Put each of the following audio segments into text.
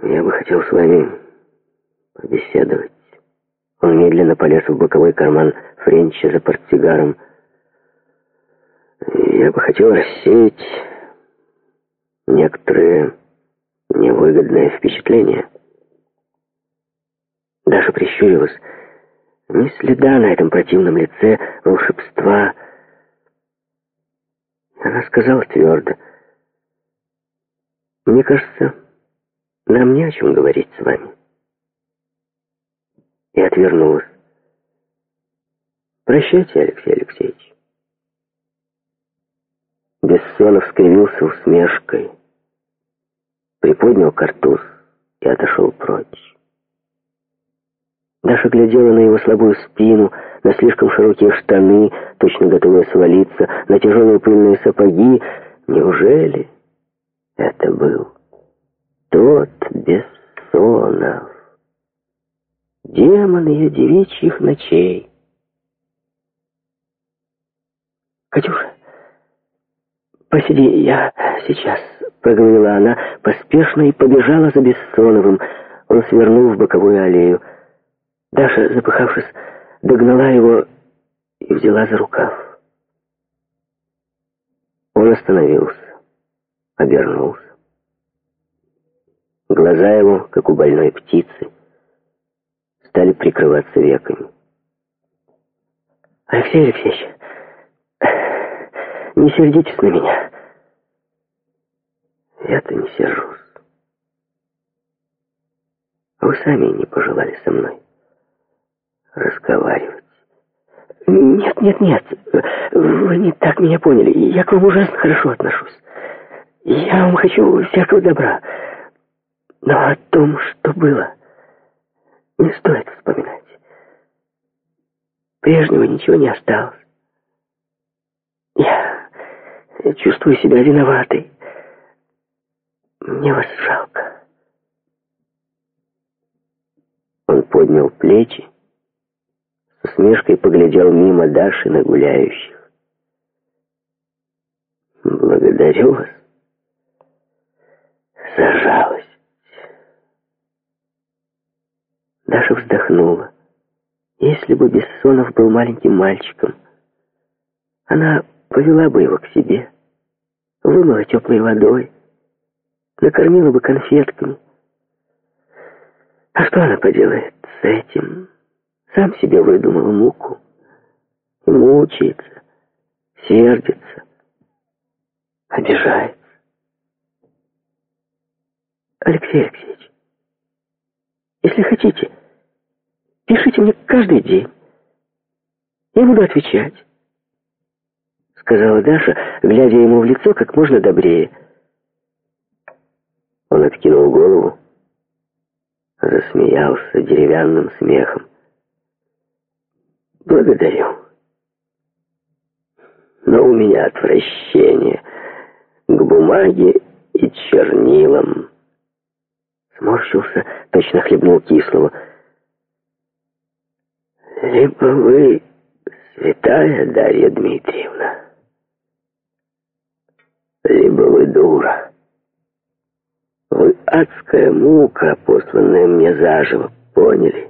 Я бы хотел с вами побеседовать. Он медленно полез в боковой карман Френча за портсигаром. Я бы хотел рассеять некоторые невыгодные впечатления. Даша прищурилась. Ни следа на этом противном лице волшебства. Она сказала твердо: «Мне кажется, нам не о чем говорить с вами». И отвернулась. «Прощайте, Алексей Алексеевич». Бессонов скривился усмешкой, приподнял картуз и отошел прочь. Даша глядела на его слабую спину, на слишком широкие штаны, точно готовые свалиться, на тяжелые пыльные сапоги. Неужели это был тот Бессонов, демон ее девичьих ночей? «Катюша, посиди, я сейчас», — проговорила она поспешно и побежала за Бессоновым. Он свернул в боковую аллею. Даша, запыхавшись, догнала его и взяла за рукав. Он остановился, обернулся. Глаза его, как у больной птицы, стали прикрываться веками. «Алексей Алексеевич, не сердитесь на меня». «Я-то не сержусь. Вы сами не пожелали со мной разговаривать». «Нет, вы не так меня поняли. Я к вам ужасно хорошо отношусь. Я вам хочу всякого добра. Но о том, что было, не стоит вспоминать. Прежнего ничего не осталось. Я чувствую себя виноватой. Мне вас жалко». Он поднял плечи, с усмешкой поглядел мимо Даши на гуляющих. «Благодарю вас за жалость». Даша вздохнула. Если бы Бессонов был маленьким мальчиком, она повела бы его к себе, вымыла теплой водой, накормила бы конфетками. А что она поделает с этим? Сам себе выдумал муку и мучается, сердится, обижается. Алексей Алексеевич, если хотите, пишите мне каждый день. Я буду отвечать, сказала Даша, глядя ему в лицо как можно добрее. Он откинул голову, засмеялся деревянным смехом. «Благодарю. Но у меня отвращение к бумаге и чернилам». Сморщился, точно хлебнул кислого. «Либо вы святая Дарья Дмитриевна, либо вы дура. Вы адская мука, посланная мне заживо, поняли?»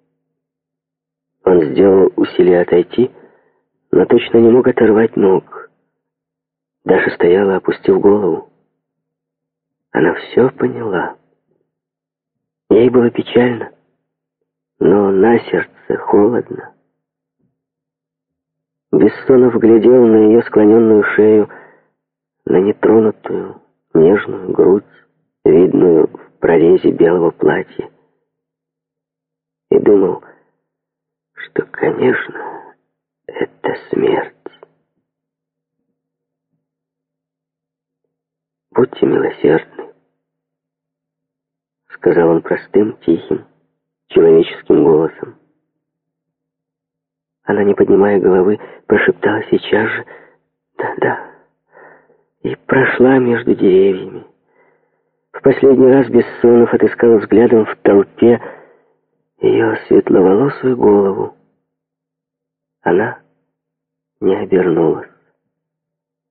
Он сделал усилие отойти, но точно не мог оторвать ног. Даша стояла, опустив голову. Она все поняла. Ей было печально, но на сердце холодно. Бессонов глядел на ее склоненную шею, на нетронутую, нежную грудь, видную в прорезе белого платья, и думал, что, конечно, это смерть. «Будьте милосердны», — сказал он простым, тихим, человеческим голосом. Она, не поднимая головы, прошептала сейчас же «да-да» и прошла между деревьями. В последний раз Бессонов отыскал взглядом в толпе ее светловолосую голову. Она не обернулась.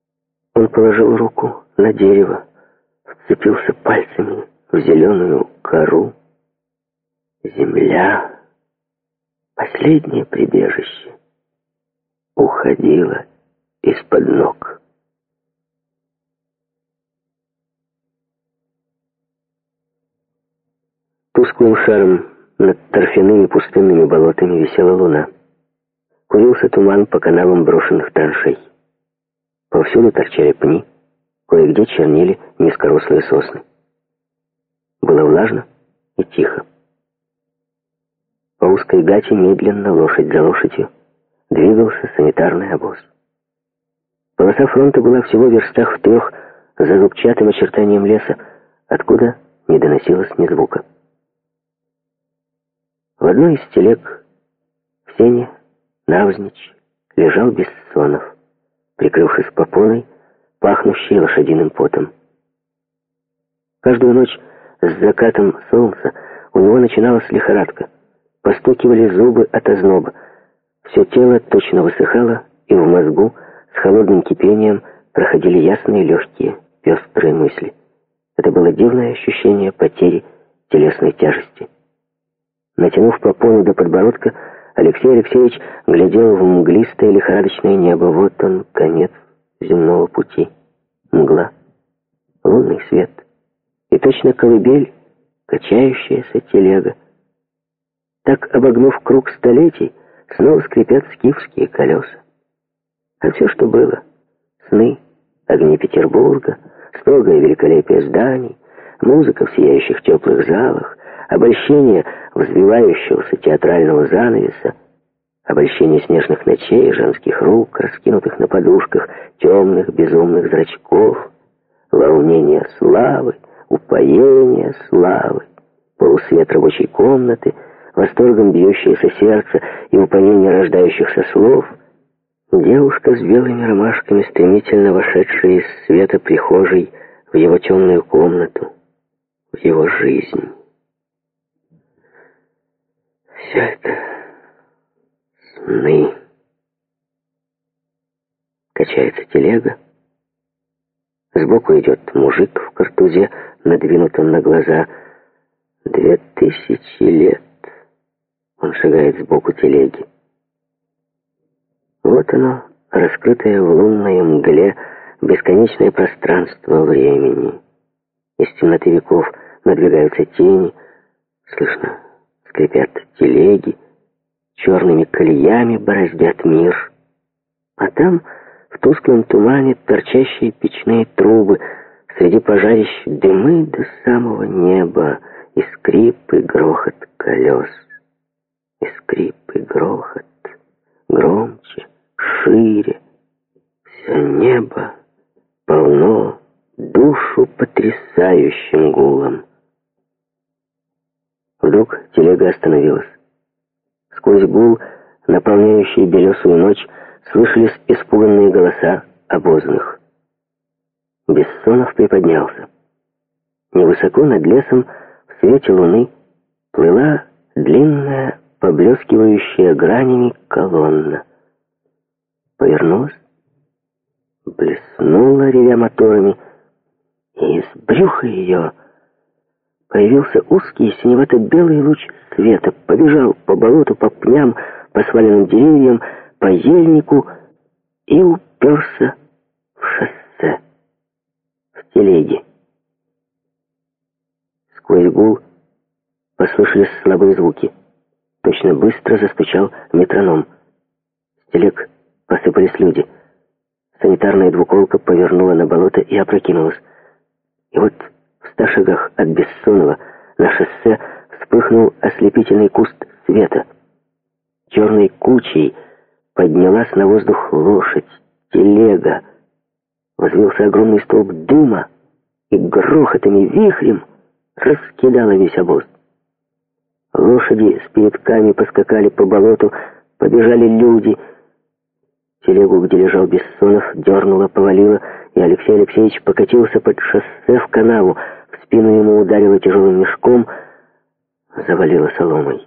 Он положил руку на дерево, вцепился пальцами в зеленую Бухару земля, последнее прибежище, уходила из-под ног. Тусклым шаром над торфяными пустынными болотами висела луна. Курился туман по канавам брошенных траншей. Повсюду торчали пни, кое-где чернили низкорослые сосны. Было влажно и тихо. По узкой гате медленно, лошадь за лошадью, двигался санитарный обоз. Полоса фронта была всего в верстах в 3 за зубчатым очертанием леса, откуда не доносилось ни звука. В одной из телег в сене навзничь лежал Бессонов, прикрывшись попоной, пахнущей лошадиным потом. Каждую ночь с закатом солнца у него начиналась лихорадка. Постукивали зубы от озноба. Все тело точно высыхало, и в мозгу с холодным кипением проходили ясные, легкие, пестрые мысли. Это было дивное ощущение потери телесной тяжести. Натянув попону до подбородка, Алексей Алексеевич глядел в мглистое лихорадочное небо. Вот он, конец земного пути. Мгла, лунный свет и точно колыбель, качающаяся телега. Так, обогнув круг столетий, снова скрипят скифские колеса. А все, что было — сны, огни Петербурга, строгое великолепие зданий, музыка в сияющих теплых залах, обольщение взвивающегося театрального занавеса, обольщение снежных ночей, женских рук, раскинутых на подушках, темных безумных зрачков, волнение славы, упоение славы, полусвет рабочей комнаты, восторгом бьющееся сердце и упоение рождающихся слов. Девушка с белыми ромашками, стремительно вошедшая из света прихожей в его темную комнату, в его жизнь. Все это сны. Качается телега. Сбоку идет мужик в картузе, надвинутом на глаза. 2000 лет он шагает сбоку телеги. Вот оно, раскрытое в лунной мгле бесконечное пространство времени. Из темноты веков надвигаются тени, слышно, скрипят телеги, черными колеями бороздят мир. А там, в тусклом тумане, торчащие печные трубы, среди пожарищ дымы до самого неба, и скрип, и грохот колес. И скрип, и грохот, громче, шире. Все небо полно душу потрясающим гулом. Вдруг телега остановилась. Сквозь гул, наполняющий белесую ночь, слышались испуганные голоса обозных. Бессонов приподнялся. Невысоко над лесом в свете луны плыла длинная, поблескивающая гранями колонна. Повернулась, блеснула, ревя моторами, и из брюха ее появился узкий синевато-белый луч света, побежал по болоту, по пням, по сваленным деревьям, по ельнику и уперся в шоссе, в телеге. Сквозь гул послышались слабые звуки. Точно быстро застучал метроном. С телег посыпались люди. Санитарная двуколка повернула на болото и опрокинулась. И вот в 100 шагах от Бессонова на шоссе вспыхнул ослепительный куст света. Черной кучей поднялась на воздух лошадь, телега. Возвился огромный столб дыма и грохотом и вихрем раскидала весь обоз. Лошади с передками поскакали по болоту, побежали люди. Телегу, где лежал Бессонов, дернуло, повалило, и Алексей Алексеевич покатился под шоссе в канаву. В спину ему ударило тяжелым мешком, завалило соломой.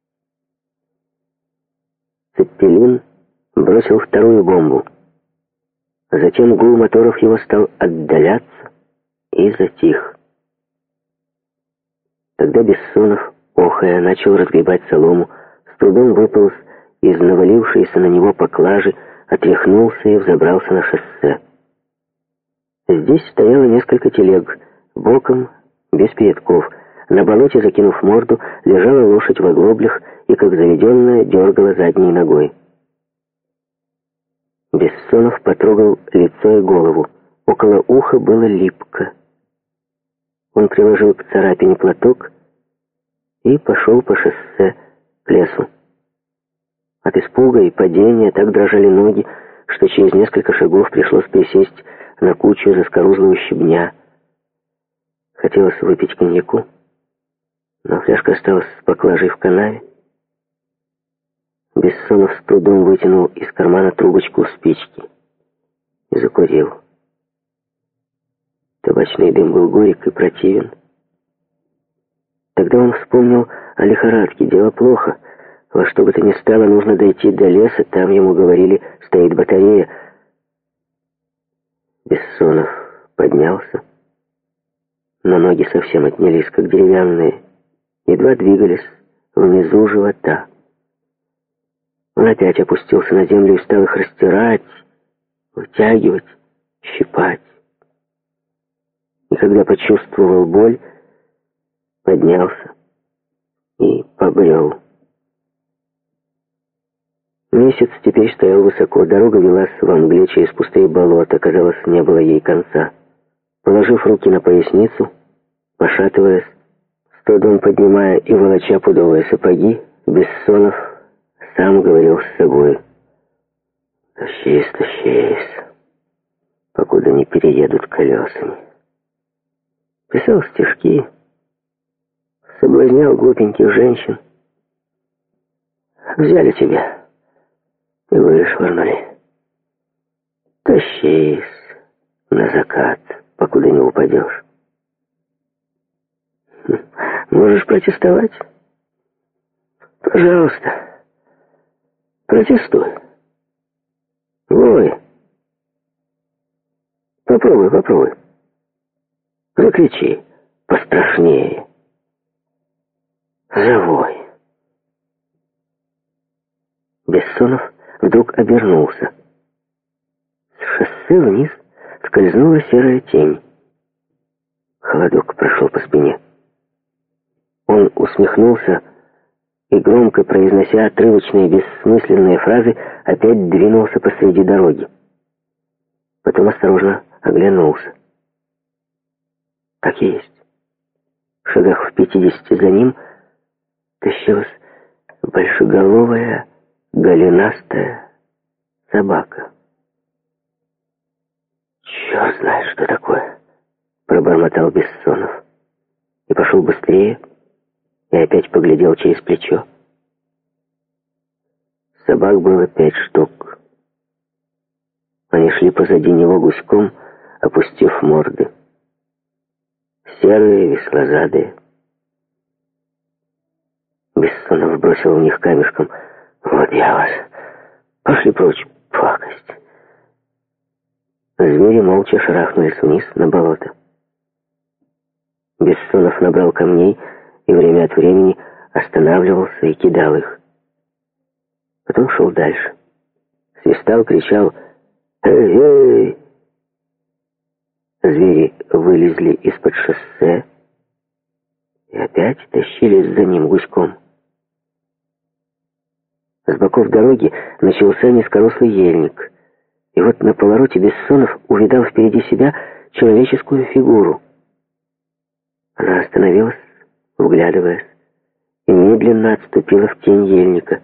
Цеппелин бросил вторую бомбу. Затем гул моторов его стал отдаляться и затих. Когда Бессонов, охая, начал разгребать солому, с трудом выполз из навалившейся на него поклажи, отряхнулся и взобрался на шоссе. Здесь стояло несколько телег, боком, без передков. На болоте, закинув морду, лежала лошадь в оглоблях и, как заведенная, дергала задней ногой. Бессонов потрогал лицо и голову. Около уха было липко. Он приложил к царапине платок и пошел по шоссе к лесу. От испуга и падения так дрожали ноги, что через несколько шагов пришлось присесть на кучу заскорузлого щебня. Хотелось выпить коньяку, но фляжка осталась с поклажей в канаве. Бессонов с трудом вытянул из кармана трубочку спички и закурил. Табачный дым был горек и противен. Тогда он вспомнил о лихорадке. Дело плохо. Во что бы то ни стало, нужно дойти до леса. Там, ему говорили, стоит батарея. Бессонов поднялся, но ноги совсем отнялись, как деревянные, едва двигались внизу живота. Он опять опустился на землю и стал их растирать, вытягивать, щипать. И когда почувствовал боль, поднялся и побрел. Месяц теперь стоял высоко, дорога велась во мгле через пустые болота, казалось, не было ей конца. Положив руки на поясницу, пошатываясь, с трудом поднимая и волоча пудовые сапоги, Бессонов сам говорил с собой: «Тащись, тащись, покуда не переедут колесами». Писал стишки, соблазнял глупеньких женщин. Взяли тебя и вышвырнули. Тащись на закат, покуда не упадешь. Можешь протестовать? Пожалуйста, протестуй. Вой. Попробуй. Закричи пострашнее. Завой. Бессонов вдруг обернулся. С шоссе вниз скользнула серая тень. Холодок прошел по спине. Он усмехнулся и, громко произнося отрывочные бессмысленные фразы, опять двинулся посреди дороги. Потом осторожно оглянулся. Так и есть. В шагах в 50 за ним тащилась большеголовая, голенастая собака. «Черт знает, что такое!» — пробормотал Бессонов. И пошел быстрее, и опять поглядел через плечо. Собак было 5 штук. Они шли позади него гуськом, опустив морды. Серые, веслозадые. Бессонов бросил в них камешком. «Вот я вас! Пошли прочь, пакость!» Звери молча шарахнулись вниз на болото. Бессонов набрал камней и время от времени останавливался и кидал их. Потом шел дальше. Свистал, кричал: «Эй-эй!» Звери вылезли из-под шоссе и опять тащились за ним гуськом. С боков дороги начался низкорослый ельник, и вот на повороте Бессонов увидал впереди себя человеческую фигуру. Она остановилась, вглядываясь, и медленно отступила в тень ельника.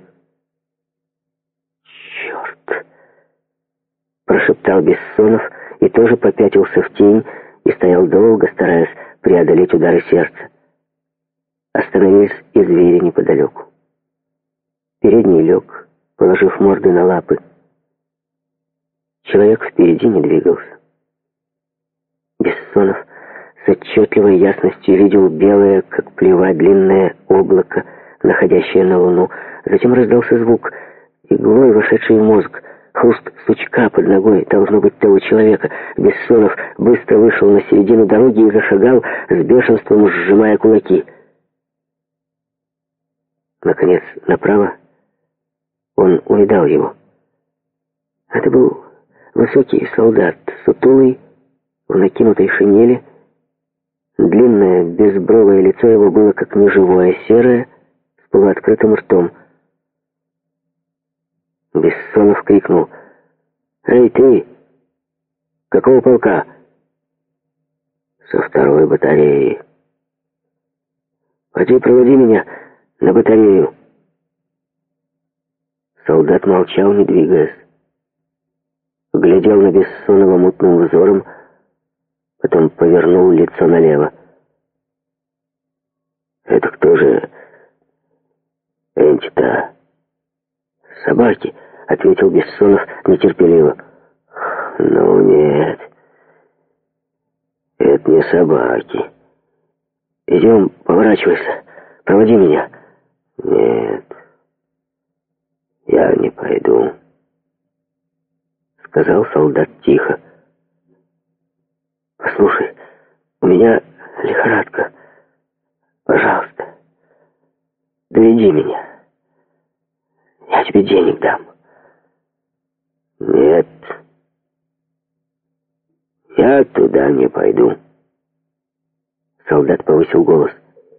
«Черт!» — прошептал Бессонов и тоже попятился в тень и стоял долго, стараясь преодолеть удары сердца. Остановились и звери неподалеку. Передний лег, положив морды на лапы. Человек впереди не двигался. Бессонов с отчетливой ясностью видел белое, как плева, длинное облако, находящее на луну. Затем раздался звук, иглой вошедший в мозг. Хруст сучка под ногой, должно быть, того человека. Бессонов быстро вышел на середину дороги и зашагал, с бешенством сжимая кулаки. Наконец, направо он увидал его. Это был высокий солдат, сутулый, в накинутой шинели. Длинное, безбровое лицо его было как неживое, серое, с полуоткрытым ртом. Бессонов крикнул: «Эй, ты! Какого полка?» «Со второй батареи». «Поди, проводи меня на батарею». Солдат молчал, не двигаясь. Глядел на Бессонова мутным взором, потом повернул лицо налево. «Это кто же эти-то?» «Собаки», — ответил Бессонов нетерпеливо. «Ну нет, это не собаки. Идем, поворачивайся, проводи меня». «Нет, я не пойду», — сказал солдат тихо. «Послушай, у меня лихорадка. Пожалуйста, доведи меня. Я тебе денег дам». «Нет, я туда не пойду». Солдат повысил голос.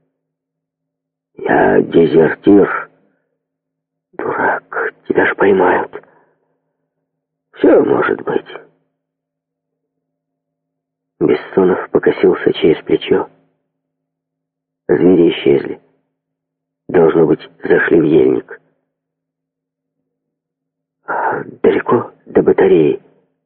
«Я дезертир». «Дурак, тебя ж поймают». «Все может быть». Бессонов покосился через плечо. Звери исчезли. Должно быть, зашли в ельник. «А далеко до батареи?»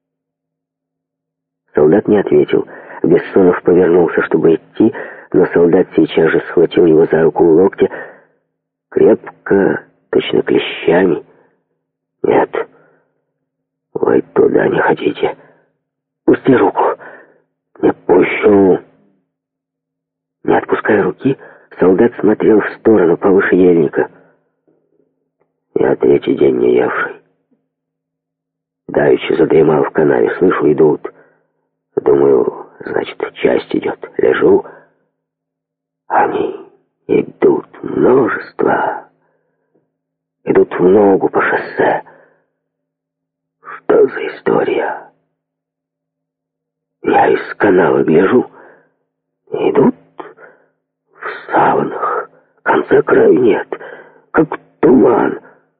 Солдат не ответил. Бессонов повернулся, чтобы идти, но солдат сейчас же схватил его за руку у локтя, крепко, точно клещами. «Нет, вы туда не хотите. Пусти руку». «Не пущу». Не отпуская руки, солдат смотрел в сторону повыше ельника. «Я третий день не евший. Давеча задремал в канаве, слышу, идут. Думаю, значит, часть идет. Лежу. Они идут, множество. Идут в ногу по шоссе. Что за история? Я из канавы гляжу. Идут в саванах. Конца краю нет. Как туман.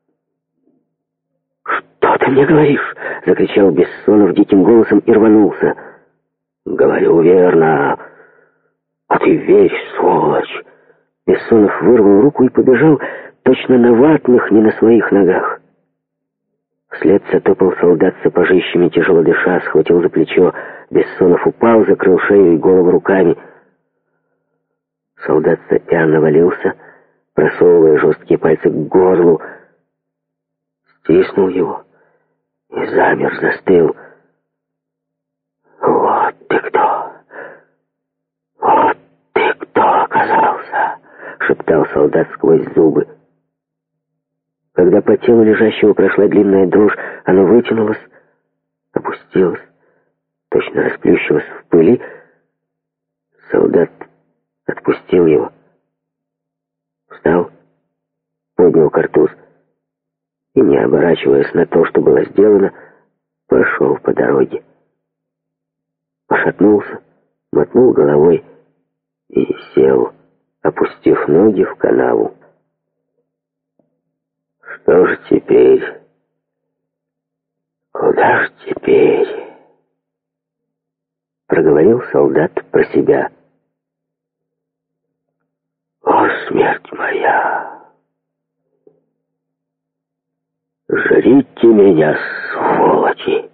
«Что ты мне говоришь?» — закричал Бессонов диким голосом и рванулся. «Говорю верно. А ты верь, сволочь!» Бессонов вырвал руку и побежал точно на ватных, не на своих ногах. Вслед затопал солдат сапожищами, тяжело дыша, схватил за плечо. Бессонов упал, закрыл шею и голову руками. Солдат сопя навалился, просовывая жесткие пальцы к горлу, стиснул его и замер, застыл. «Вот ты кто! Вот ты кто оказался!» — шептал солдат сквозь зубы. Когда по телу лежащего прошла длинная дрожь, оно вытянулось, опустилось, точно расплющилось в пыли. Солдат отпустил его. Встал, поднял картуз и, не оборачиваясь на то, что было сделано, пошел по дороге. Пошатнулся, мотнул головой и сел, опустив ноги в канаву. «Что же теперь? Куда же теперь?» — проговорил солдат про себя. «О, смерть моя! Жрите меня, сволочи!»